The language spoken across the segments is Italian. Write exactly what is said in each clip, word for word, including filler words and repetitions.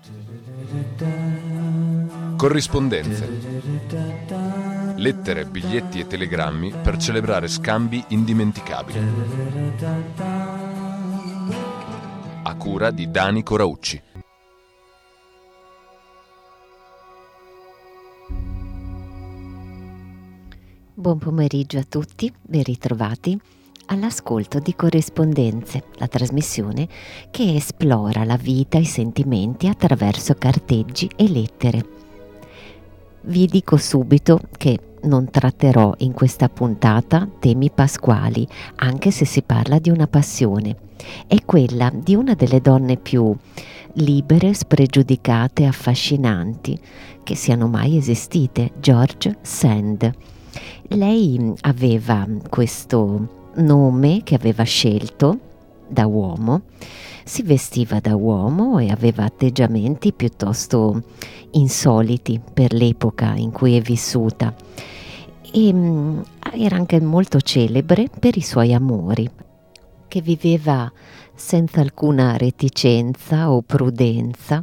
Corrispondenze. Lettere, biglietti e telegrammi per celebrare scambi indimenticabili. A cura di Dani Coraucci. Buon pomeriggio a tutti, ben ritrovati all'ascolto di Corrispondenze, la trasmissione che esplora la vita e i sentimenti attraverso carteggi e lettere. Vi dico subito che non tratterò in questa puntata temi pasquali, anche se si parla di una passione. È quella di una delle donne più libere, spregiudicate e affascinanti che siano mai esistite, George Sand. Lei aveva questo nome che aveva scelto da uomo, si vestiva da uomo e aveva atteggiamenti piuttosto insoliti per l'epoca in cui è vissuta, e mh, era anche molto celebre per i suoi amori, che viveva senza alcuna reticenza o prudenza,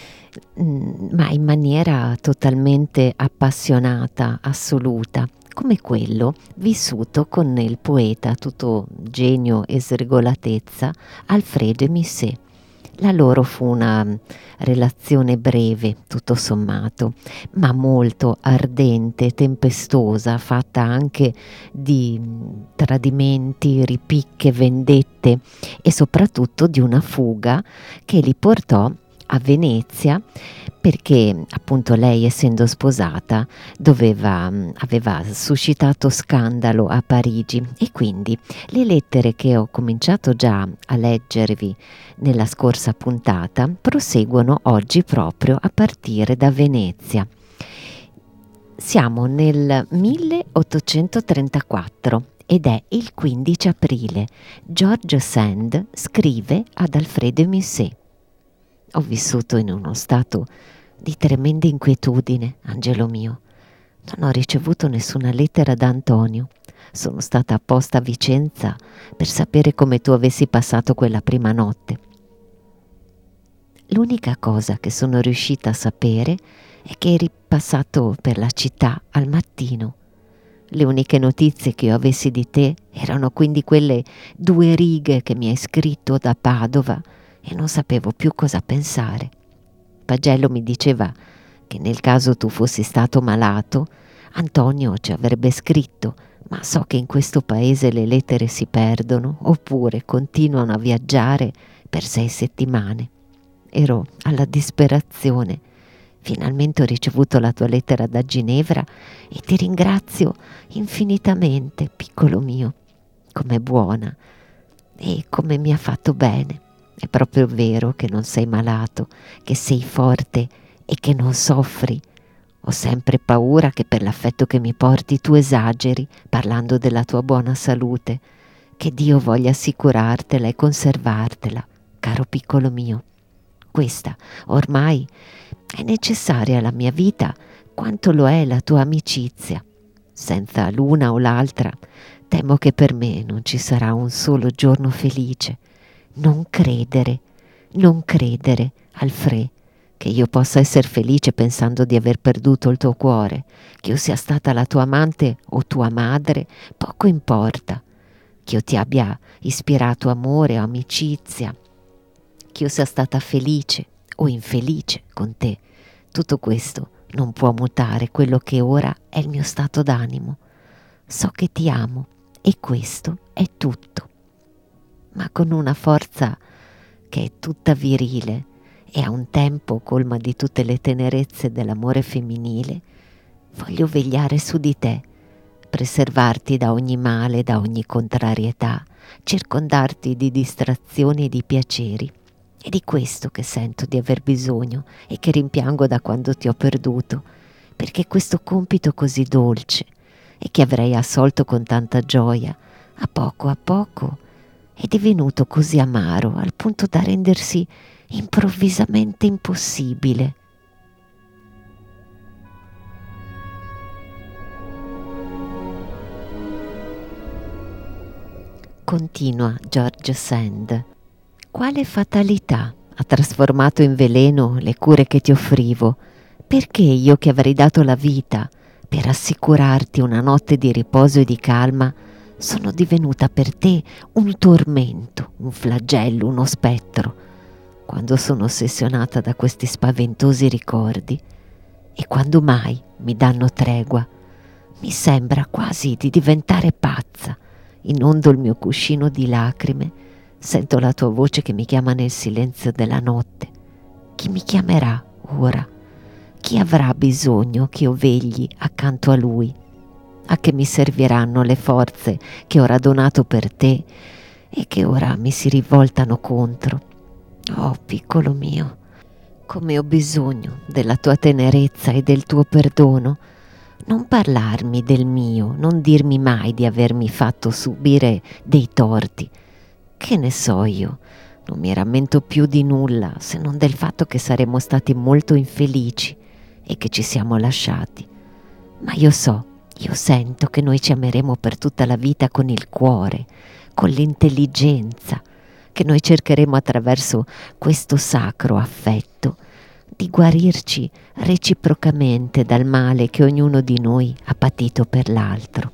mh, ma in maniera totalmente appassionata, assoluta, come quello vissuto con il poeta tutto genio e sregolatezza Alfred de Musset. La loro fu una relazione breve, tutto sommato, ma molto ardente, tempestosa, fatta anche di tradimenti, ripicche, vendette e soprattutto di una fuga che li portò a Venezia, perché appunto lei, essendo sposata, doveva, aveva suscitato scandalo a Parigi, e quindi le lettere che ho cominciato già a leggervi nella scorsa puntata proseguono oggi proprio a partire da Venezia. Siamo nel milleottocentotrentaquattro ed è il quindici aprile. George Sand scrive ad Alfred de Musset: ho vissuto in uno stato di tremenda inquietudine, Angelo mio. Non ho ricevuto nessuna lettera da Antonio. Sono stata apposta a Vicenza per sapere come tu avessi passato quella prima notte. L'unica cosa che sono riuscita a sapere è che eri passato per la città al mattino. Le uniche notizie che io avessi di te erano quindi quelle due righe che mi hai scritto da Padova, e non sapevo più cosa pensare. Pagello mi diceva che nel caso tu fossi stato malato, Antonio ci avrebbe scritto, ma so che in questo paese le lettere si perdono oppure continuano a viaggiare per sei settimane. Ero alla disperazione. Finalmente ho ricevuto la tua lettera da Ginevra e ti ringrazio infinitamente, piccolo mio. Com'è buona e come mi ha fatto bene. È proprio vero che non sei malato, che sei forte e che non soffri. Ho sempre paura che per l'affetto che mi porti tu esageri parlando della tua buona salute. Che Dio voglia assicurartela e conservartela, caro piccolo mio. Questa ormai è necessaria alla mia vita quanto lo è la tua amicizia. Senza l'una o l'altra temo che per me non ci sarà un solo giorno felice. Non credere, non credere, Alfred, che io possa essere felice pensando di aver perduto il tuo cuore, che io sia stata la tua amante o tua madre, poco importa, che io ti abbia ispirato amore o amicizia, che io sia stata felice o infelice con te. Tutto questo non può mutare quello che ora è il mio stato d'animo. So che ti amo e questo è tutto. Ma con una forza che è tutta virile e a un tempo colma di tutte le tenerezze dell'amore femminile, voglio vegliare su di te, preservarti da ogni male, da ogni contrarietà, circondarti di distrazioni e di piaceri. È di questo che sento di aver bisogno e che rimpiango da quando ti ho perduto, perché questo compito così dolce e che avrei assolto con tanta gioia, a poco a poco è divenuto così amaro al punto da rendersi improvvisamente impossibile. Continua George Sand. Quale fatalità ha trasformato in veleno le cure che ti offrivo. Perché io che avrei dato la vita per assicurarti una notte di riposo e di calma, sono divenuta per te un tormento, un flagello, uno spettro, quando sono ossessionata da questi spaventosi ricordi. E quando mai mi danno tregua, mi sembra quasi di diventare pazza. Inondo il mio cuscino di lacrime, sento la tua voce che mi chiama nel silenzio della notte. Chi mi chiamerà ora? Chi avrà bisogno che io vegli accanto a lui? A che mi serviranno le forze che ho radunato per te e che ora mi si rivoltano contro? Oh, piccolo mio, come ho bisogno della tua tenerezza e del tuo perdono. Non parlarmi del mio, non dirmi mai di avermi fatto subire dei torti. Che ne so io, non mi rammento più di nulla se non del fatto che saremmo stati molto infelici e che ci siamo lasciati. Ma io so, io sento che noi ci ameremo per tutta la vita con il cuore, con l'intelligenza, che noi cercheremo attraverso questo sacro affetto di guarirci reciprocamente dal male che ognuno di noi ha patito per l'altro.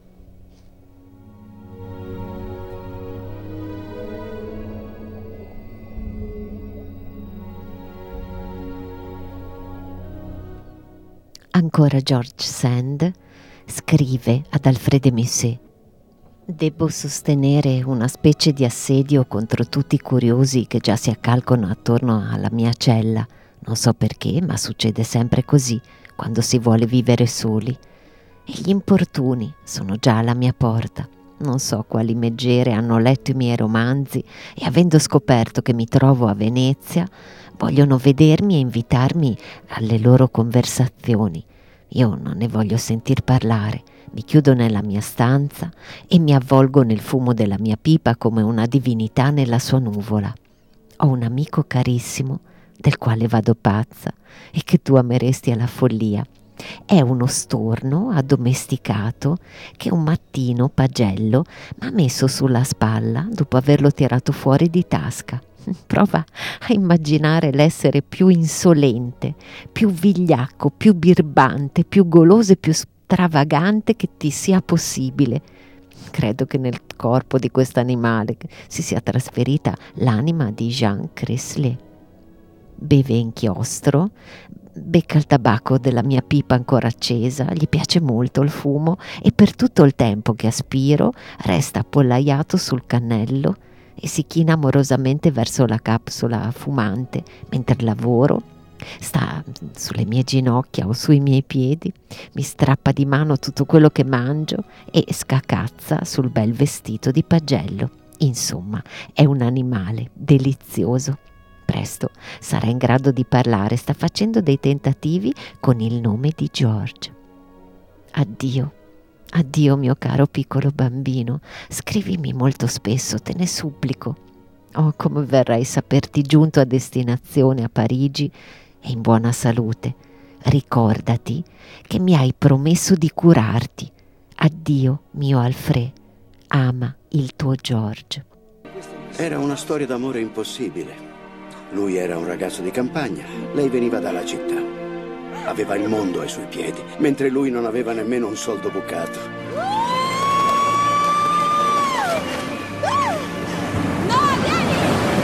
Ancora George Sand scrive ad Alfred de Musset: debbo sostenere una specie di assedio contro tutti i curiosi che già si accalcano attorno alla mia cella. Non so perché, ma succede sempre così quando si vuole vivere soli. E gli importuni sono già alla mia porta. Non so quali megere hanno letto i miei romanzi e, avendo scoperto che mi trovo a Venezia, vogliono vedermi e invitarmi alle loro conversazioni. Io non ne voglio sentir parlare. Mi chiudo nella mia stanza e mi avvolgo nel fumo della mia pipa come una divinità nella sua nuvola. Ho un amico carissimo del quale vado pazza e che tu ameresti alla follia. È uno storno addomesticato che un mattino Pagello m'ha messo sulla spalla dopo averlo tirato fuori di tasca. Prova a immaginare l'essere più insolente, più vigliacco, più birbante, più goloso e più stravagante che ti sia possibile. Credo che nel corpo di quest'animale si sia trasferita l'anima di Jean Chrysler. Beve inchiostro, becca il tabacco della mia pipa ancora accesa, gli piace molto il fumo e per tutto il tempo che aspiro resta appollaiato sul cannello e si china amorosamente verso la capsula fumante mentre lavoro. Sta sulle mie ginocchia o sui miei piedi, mi strappa di mano tutto quello che mangio e scacazza sul bel vestito di Pagello. Insomma, è un animale delizioso. Presto sarà in grado di parlare, sta facendo dei tentativi con il nome di George. Addio, addio mio caro piccolo bambino, scrivimi molto spesso, te ne supplico. Oh, come vorrei saperti giunto a destinazione a Parigi e in buona salute. Ricordati che mi hai promesso di curarti. Addio mio Alfred, ama il tuo George. Era una storia d'amore impossibile. Lui era un ragazzo di campagna, lei veniva dalla città. Aveva il mondo ai suoi piedi, mentre lui non aveva nemmeno un soldo bucato. No, vieni!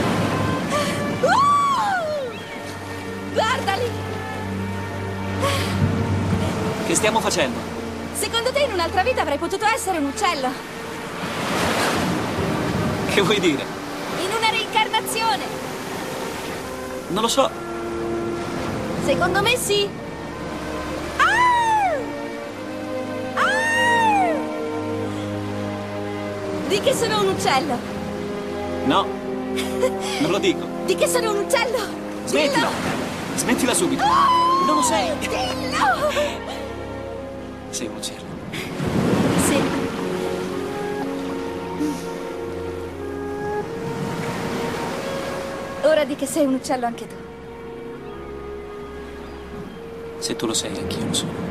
Guardali! Che stiamo facendo? Secondo te in un'altra vita avrei potuto essere un uccello? Che vuoi dire? In una reincarnazione! Non lo so. Secondo me sì. Ah! Ah! Di che sono un uccello? No, non lo dico. Di che sono un uccello? Smettila! Dillo! Smettila subito! Ah! Non lo sei! Dillo! Sei un uccello. Sì. Ora di che sei un uccello anche tu. Se tu lo sei, anch'io lo sono.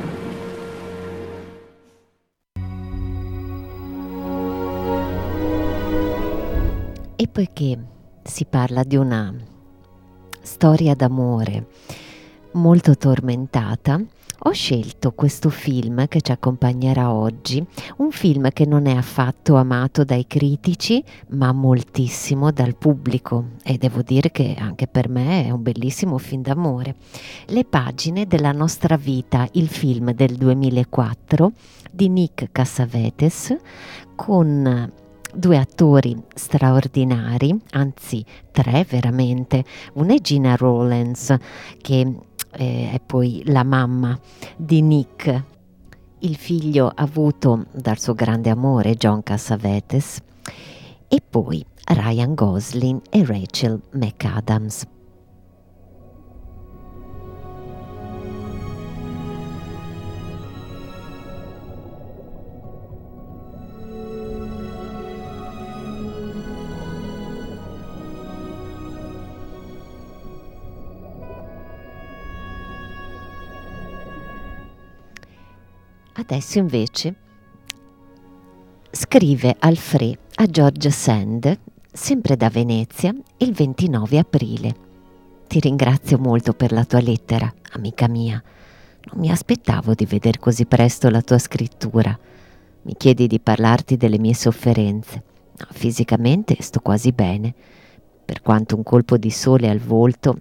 E poiché si parla di una storia d'amore molto tormentata, ho scelto questo film che ci accompagnerà oggi, un film che non è affatto amato dai critici, ma moltissimo dal pubblico, e devo dire che anche per me è un bellissimo film d'amore. Le pagine della nostra vita, il film del duemilaquattro di Nick Cassavetes, con due attori straordinari, anzi tre veramente. Una è Gina Rowlands, che eh, è poi la mamma di Nick, il figlio avuto dal suo grande amore John Cassavetes, e poi Ryan Gosling e Rachel McAdams. Adesso invece scrive Alfred a George Sand, sempre da Venezia, il ventinove aprile. Ti ringrazio molto per la tua lettera, amica mia. Non mi aspettavo di veder così presto la tua scrittura. Mi chiedi di parlarti delle mie sofferenze. No, fisicamente sto quasi bene, per quanto un colpo di sole al volto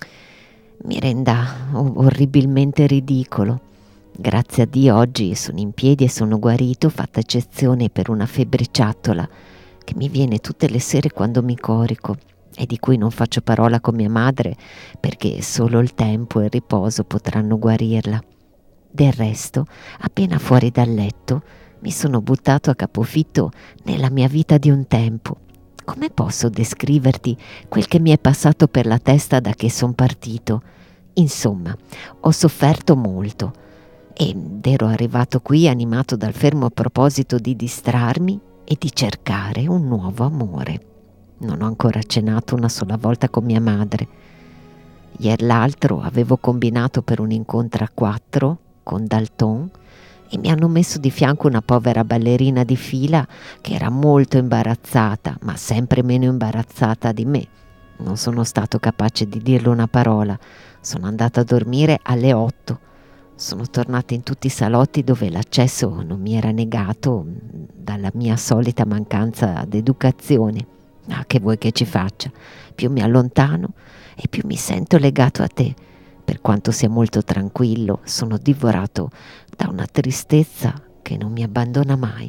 mi renda orribilmente ridicolo. Grazie a Dio oggi sono in piedi e sono guarito, fatta eccezione per una febbriciattola che mi viene tutte le sere quando mi corico e di cui non faccio parola con mia madre perché solo il tempo e il riposo potranno guarirla. Del resto, appena fuori dal letto, mi sono buttato a capofitto nella mia vita di un tempo. Come posso descriverti quel che mi è passato per la testa da che son partito? Insomma, ho sofferto molto. Ed ero arrivato qui animato dal fermo proposito di distrarmi e di cercare un nuovo amore. Non ho ancora cenato una sola volta con mia madre. Ieri l'altro avevo combinato per un incontro a quattro con Dalton e mi hanno messo di fianco una povera ballerina di fila che era molto imbarazzata, ma sempre meno imbarazzata di me. Non sono stato capace di dirle una parola. Sono andata a dormire alle otto. Sono tornata in tutti i salotti dove l'accesso non mi era negato dalla mia solita mancanza d'educazione. Ah, che vuoi che ci faccia? Più mi allontano e più mi sento legato a te. Per quanto sia molto tranquillo, sono divorato da una tristezza che non mi abbandona mai.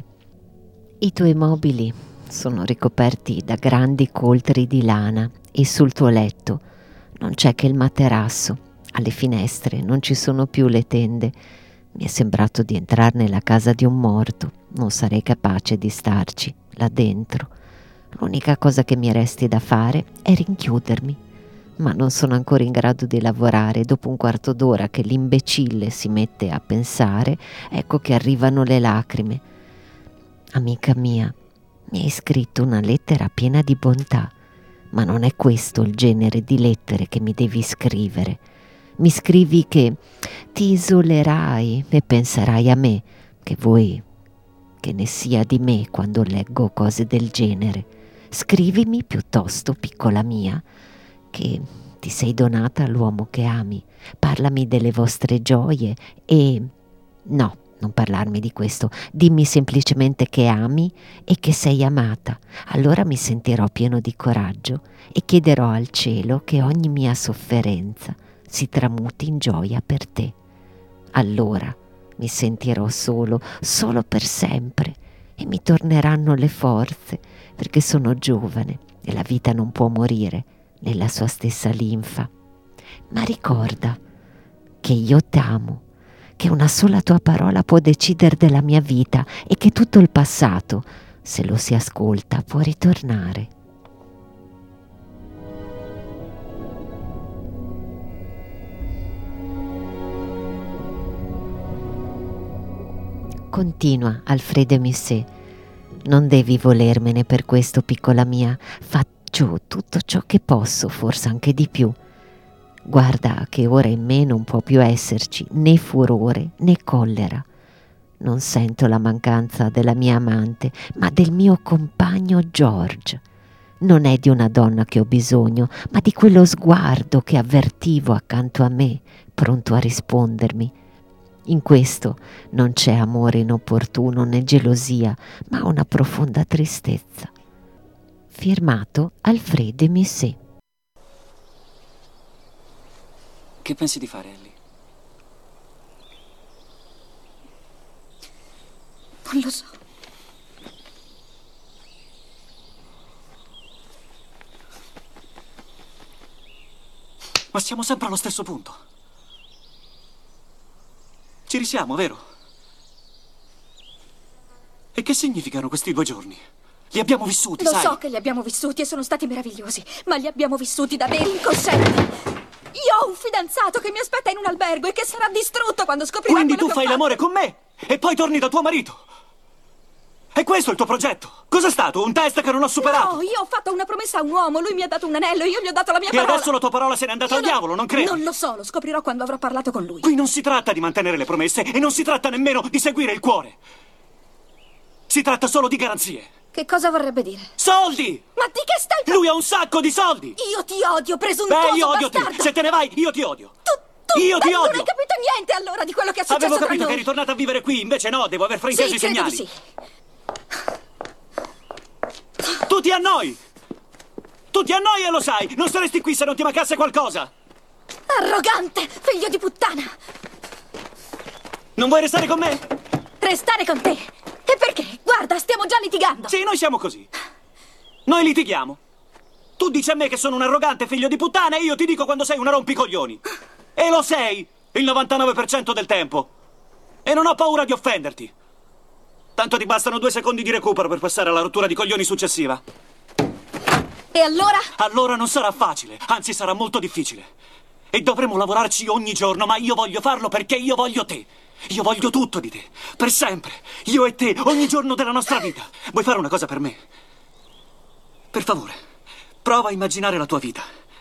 I tuoi mobili sono ricoperti da grandi coltri di lana e sul tuo letto non c'è che il materasso. Alle finestre non ci sono più le tende. Mi è sembrato di entrare nella casa di un morto. Non sarei capace di starci là dentro. L'unica cosa che mi resti da fare è rinchiudermi. Ma non sono ancora in grado di lavorare. Dopo un quarto d'ora che l'imbecille si mette a pensare, ecco che arrivano le lacrime. Amica mia, mi hai scritto una lettera piena di bontà, ma non è questo il genere di lettere che mi devi scrivere. Mi scrivi che ti isolerai e penserai a me, che vuoi che ne sia di me quando leggo cose del genere. Scrivimi piuttosto, piccola mia, che ti sei donata all'uomo che ami. Parlami delle vostre gioie e... no, non parlarmi di questo. Dimmi semplicemente che ami e che sei amata. Allora mi sentirò pieno di coraggio e chiederò al cielo che ogni mia sofferenza si tramuti in gioia per te. Allora mi sentirò solo, solo per sempre, e mi torneranno le forze, perché sono giovane e la vita non può morire nella sua stessa linfa. Ma ricorda che io t'amo, che una sola tua parola può decidere della mia vita e che tutto il passato, se lo si ascolta, può ritornare. Continua Alfredo Musset. Non devi volermene per questo, piccola mia. Faccio tutto ciò che posso, forse anche di più. Guarda che ora in me non può più esserci né furore né collera. Non sento la mancanza della mia amante, ma del mio compagno George. Non è di una donna che ho bisogno, ma di quello sguardo che avvertivo accanto a me, pronto a rispondermi. In questo non c'è amore inopportuno né gelosia, ma una profonda tristezza. Firmato Alfred de Musset. Che pensi di fare, Ellie? Non lo so. Ma siamo sempre allo stesso punto. Ci risiamo, vero? E che significano questi due giorni? Li abbiamo vissuti, Lo sai? so che li abbiamo vissuti e sono stati meravigliosi, ma li abbiamo vissuti da veri incoscienti. Io ho un fidanzato che mi aspetta in un albergo e che sarà distrutto quando scoprirà Quindi quello tu che ho fai fatto. l'amore con me e poi torni da tuo marito. E questo è il tuo progetto? Cos'è stato? Un test che non ho superato? No, io ho fatto una promessa a un uomo, lui mi ha dato un anello, io gli ho dato la mia E parola. adesso la tua parola se n'è andata Io al non- diavolo, non credo? Non lo so, lo scoprirò quando avrò parlato con lui. Qui non si tratta di mantenere le promesse e non si tratta nemmeno di seguire il cuore. Si tratta solo di garanzie. Che cosa vorrebbe dire? Soldi! Ma di che stai parlando? Lui ha un sacco di soldi! Io ti odio, presuntuoso Beh, io odio te! bastardo! Se te ne vai, io ti odio! Tu, tu Io ti beh, non odio! hai capito niente allora di quello che è successo Avevo tra capito noi. che eri tornata a vivere qui, invece no, devo aver frainteso Sì, i credo segnali. di sì. Tu ti annoi! Tu ti annoi e lo sai! Non saresti qui se non ti mancasse qualcosa! Arrogante, figlio di puttana! Non vuoi restare con me? Restare con te? E perché? Guarda, stiamo già litigando. Sì, noi siamo così. Noi litighiamo. Tu dici a me che sono un arrogante figlio di puttana e io ti dico quando sei una rompicoglioni. E lo sei, il novantanove per cento del tempo. E non ho paura di offenderti. Tanto ti bastano due secondi di recupero per passare alla rottura di coglioni successiva. E allora? Allora non sarà facile, anzi sarà molto difficile. E dovremo lavorarci ogni giorno, ma io voglio farlo perché io voglio te. Io voglio tutto di te, per sempre. Io e te, ogni giorno della nostra vita. Vuoi fare una cosa per me? Per favore, prova a immaginare la tua vita.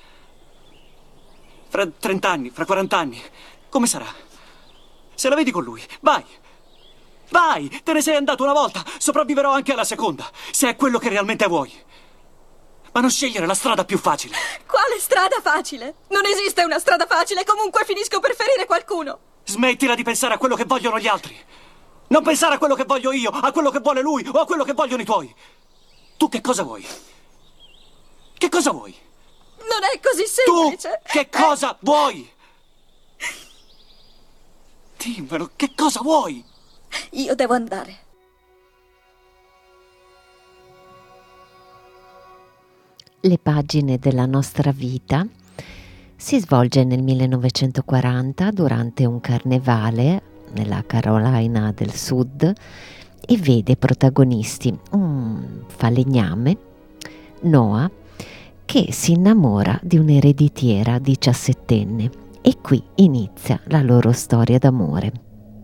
Fra trent'anni, fra quarant'anni, come sarà? Se la vedi con lui, vai. Vai, te ne sei andato una volta, sopravviverò anche alla seconda, se è quello che realmente vuoi. Ma non scegliere la strada più facile. Quale strada facile? Non esiste una strada facile, comunque finisco per ferire qualcuno. Smettila di pensare a quello che vogliono gli altri. Non pensare a quello che voglio io, a quello che vuole lui o a quello che vogliono i tuoi. Tu che cosa vuoi? Che cosa vuoi? Non è così Tu semplice. che cosa vuoi? Dimmelo, che cosa vuoi? Io devo andare. Le pagine della nostra vita si svolge nel millenovecentoquaranta durante un carnevale nella Carolina del Sud e vede protagonisti un falegname, Noah, che si innamora di un'ereditiera diciassettenne e qui inizia la loro storia d'amore.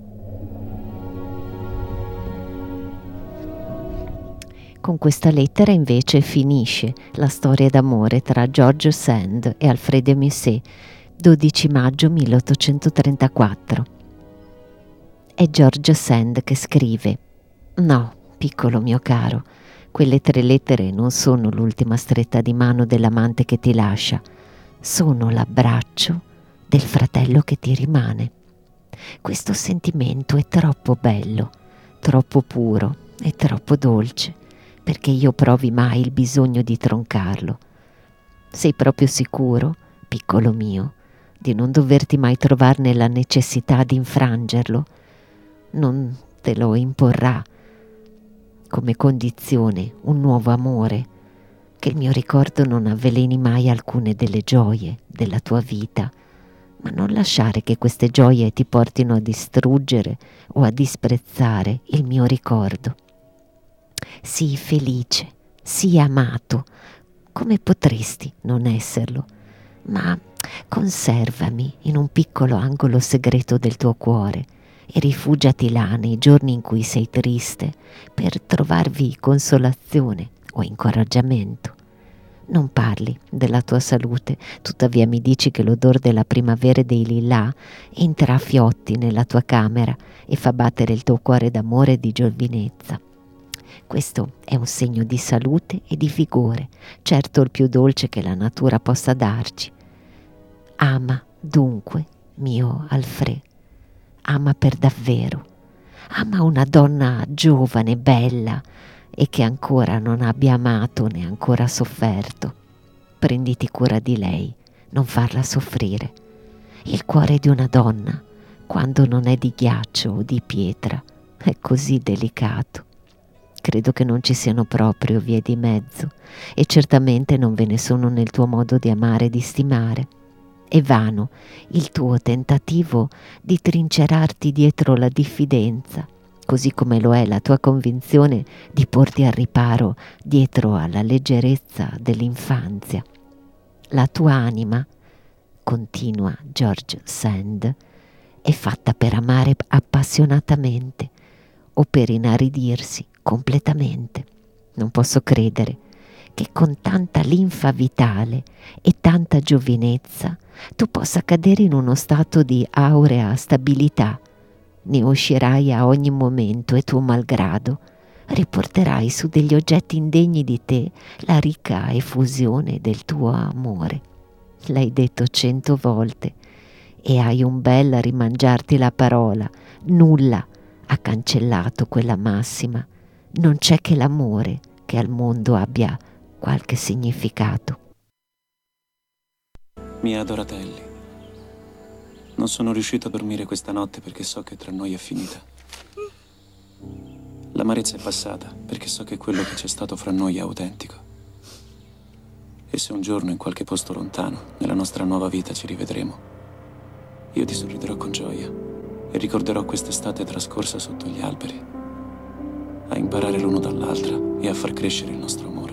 Con questa lettera invece finisce la storia d'amore tra George Sand e Alfred de Musset, dodici maggio milleottocentotrentaquattro. È George Sand che scrive: «No, piccolo mio caro, quelle tre lettere non sono l'ultima stretta di mano dell'amante che ti lascia, sono l'abbraccio del fratello che ti rimane. Questo sentimento è troppo bello, troppo puro e troppo dolce, perché io provi mai il bisogno di troncarlo. Sei proprio sicuro, piccolo mio, di non doverti mai trovarne la necessità di infrangerlo? Non te lo imporrà come condizione un nuovo amore, che il mio ricordo non avveleni mai alcune delle gioie della tua vita, ma non lasciare che queste gioie ti portino a distruggere o a disprezzare il mio ricordo. Sii felice, sii amato, come potresti non esserlo, ma conservami in un piccolo angolo segreto del tuo cuore e rifugiati là nei giorni in cui sei triste per trovarvi consolazione o incoraggiamento. Non parli della tua salute, tuttavia mi dici che l'odore della primavera e dei lillà entra a fiotti nella tua camera e fa battere il tuo cuore d'amore e di giovinezza. Questo è un segno di salute e di vigore, certo il più dolce che la natura possa darci. Ama dunque, mio Alfred, ama per davvero, ama una donna giovane, bella e che ancora non abbia amato né ancora sofferto. Prenditi cura di lei, non farla soffrire. Il cuore di una donna, quando non è di ghiaccio o di pietra, è così delicato. Credo che non ci siano proprio vie di mezzo e certamente non ve ne sono nel tuo modo di amare e di stimare. È vano il tuo tentativo di trincerarti dietro la diffidenza, così come lo è la tua convinzione di porti al riparo dietro alla leggerezza dell'infanzia. La tua anima, continua George Sand, è fatta per amare appassionatamente o per inaridirsi completamente. Non posso credere che con tanta linfa vitale e tanta giovinezza tu possa cadere in uno stato di aurea stabilità. Ne uscirai a ogni momento e tuo malgrado riporterai su degli oggetti indegni di te la ricca effusione del tuo amore. L'hai detto cento volte e hai un bel rimangiarti la parola. Nulla ha cancellato quella massima. Non c'è che l'amore che al mondo abbia qualche significato. Mia Doratelli, non sono riuscito a dormire questa notte perché so che tra noi è finita. L'amarezza è passata perché so che quello che c'è stato fra noi è autentico. E se un giorno in qualche posto lontano, nella nostra nuova vita, ci rivedremo, io ti sorriderò con gioia e ricorderò quest'estate trascorsa sotto gli alberi, a imparare l'uno dall'altra e a far crescere il nostro amore.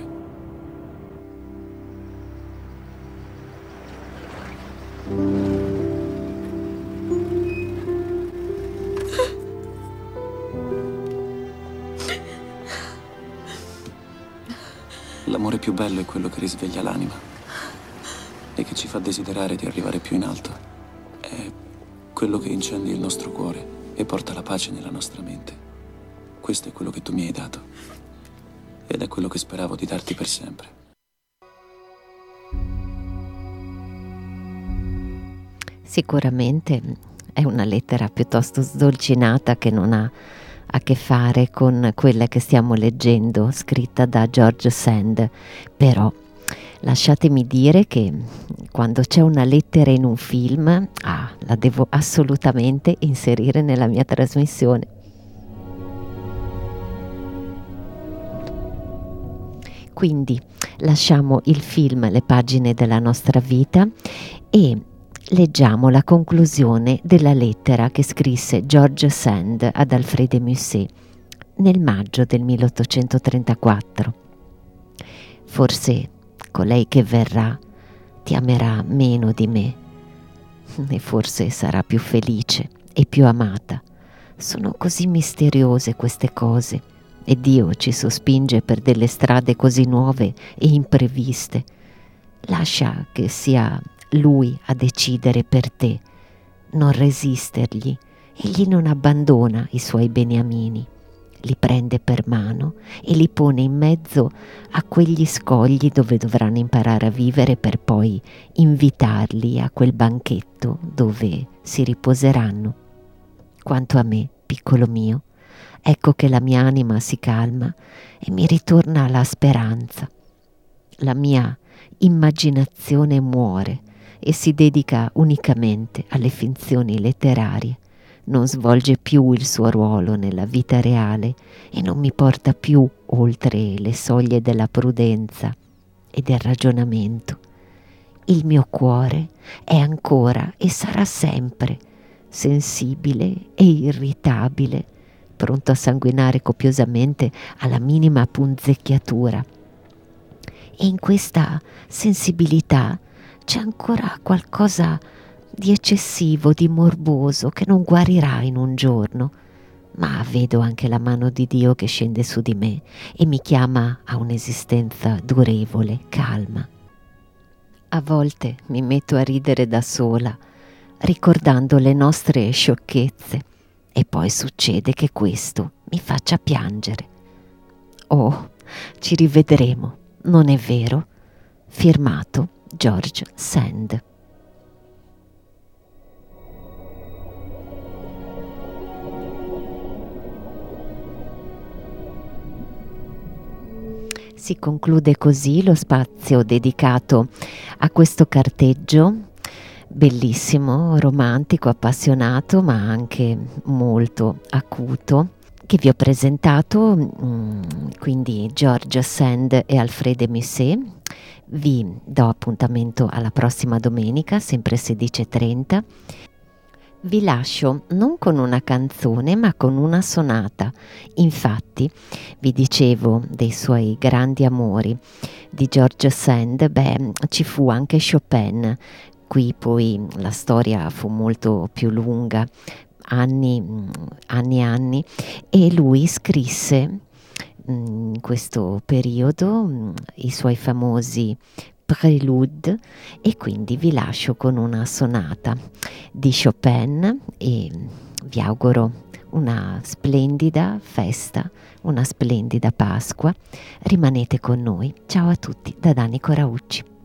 L'amore più bello è quello che risveglia l'anima e che ci fa desiderare di arrivare più in alto. È quello che incendia il nostro cuore e porta la pace nella nostra mente. Questo è quello che tu mi hai dato ed è quello che speravo di darti per sempre. Sicuramente è una lettera piuttosto sdolcinata che non ha a che fare con quella che stiamo leggendo, scritta da George Sand, però lasciatemi dire che quando c'è una lettera in un film, ah, la devo assolutamente inserire nella mia trasmissione. Quindi lasciamo il film Le pagine della nostra vita e leggiamo la conclusione della lettera che scrisse George Sand ad Alfred de Musset nel maggio del milleottocentotrentaquattro. Forse colei che verrà ti amerà meno di me e forse sarà più felice e più amata. Sono così misteriose queste cose e Dio ci sospinge per delle strade così nuove e impreviste. Lascia che sia Lui a decidere per te, non resistergli. Egli non abbandona i suoi beniamini, li prende per mano e li pone in mezzo a quegli scogli dove dovranno imparare a vivere per poi invitarli a quel banchetto dove si riposeranno. Quanto a me, piccolo mio, ecco che la mia anima si calma e mi ritorna la speranza. La mia immaginazione muore e si dedica unicamente alle finzioni letterarie, non svolge più il suo ruolo nella vita reale e non mi porta più oltre le soglie della prudenza e del ragionamento. Il mio cuore è ancora e sarà sempre sensibile e irritabile, pronto a sanguinare copiosamente alla minima punzecchiatura. E in questa sensibilità c'è ancora qualcosa di eccessivo, di morboso, che non guarirà in un giorno, ma vedo anche la mano di Dio che scende su di me e mi chiama a un'esistenza durevole, calma. A volte mi metto a ridere da sola, ricordando le nostre sciocchezze, e poi succede che questo mi faccia piangere. Oh, ci rivedremo, non è vero? Firmato George Sand. Si conclude così lo spazio dedicato a questo carteggio bellissimo, romantico, appassionato, ma anche molto acuto, che vi ho presentato, quindi George Sand e Alfred de Musset. Vi do appuntamento alla prossima domenica, sempre sedici e trenta. Vi lascio non con una canzone, ma con una sonata. Infatti, vi dicevo dei suoi grandi amori di George Sand, beh, ci fu anche Chopin. Qui poi la storia fu molto più lunga, anni, anni e anni, e lui scrisse in questo periodo i suoi famosi Prelude, e quindi vi lascio con una sonata di Chopin e vi auguro una splendida festa, una splendida Pasqua. Rimanete con noi. Ciao a tutti da Dani Coraucci.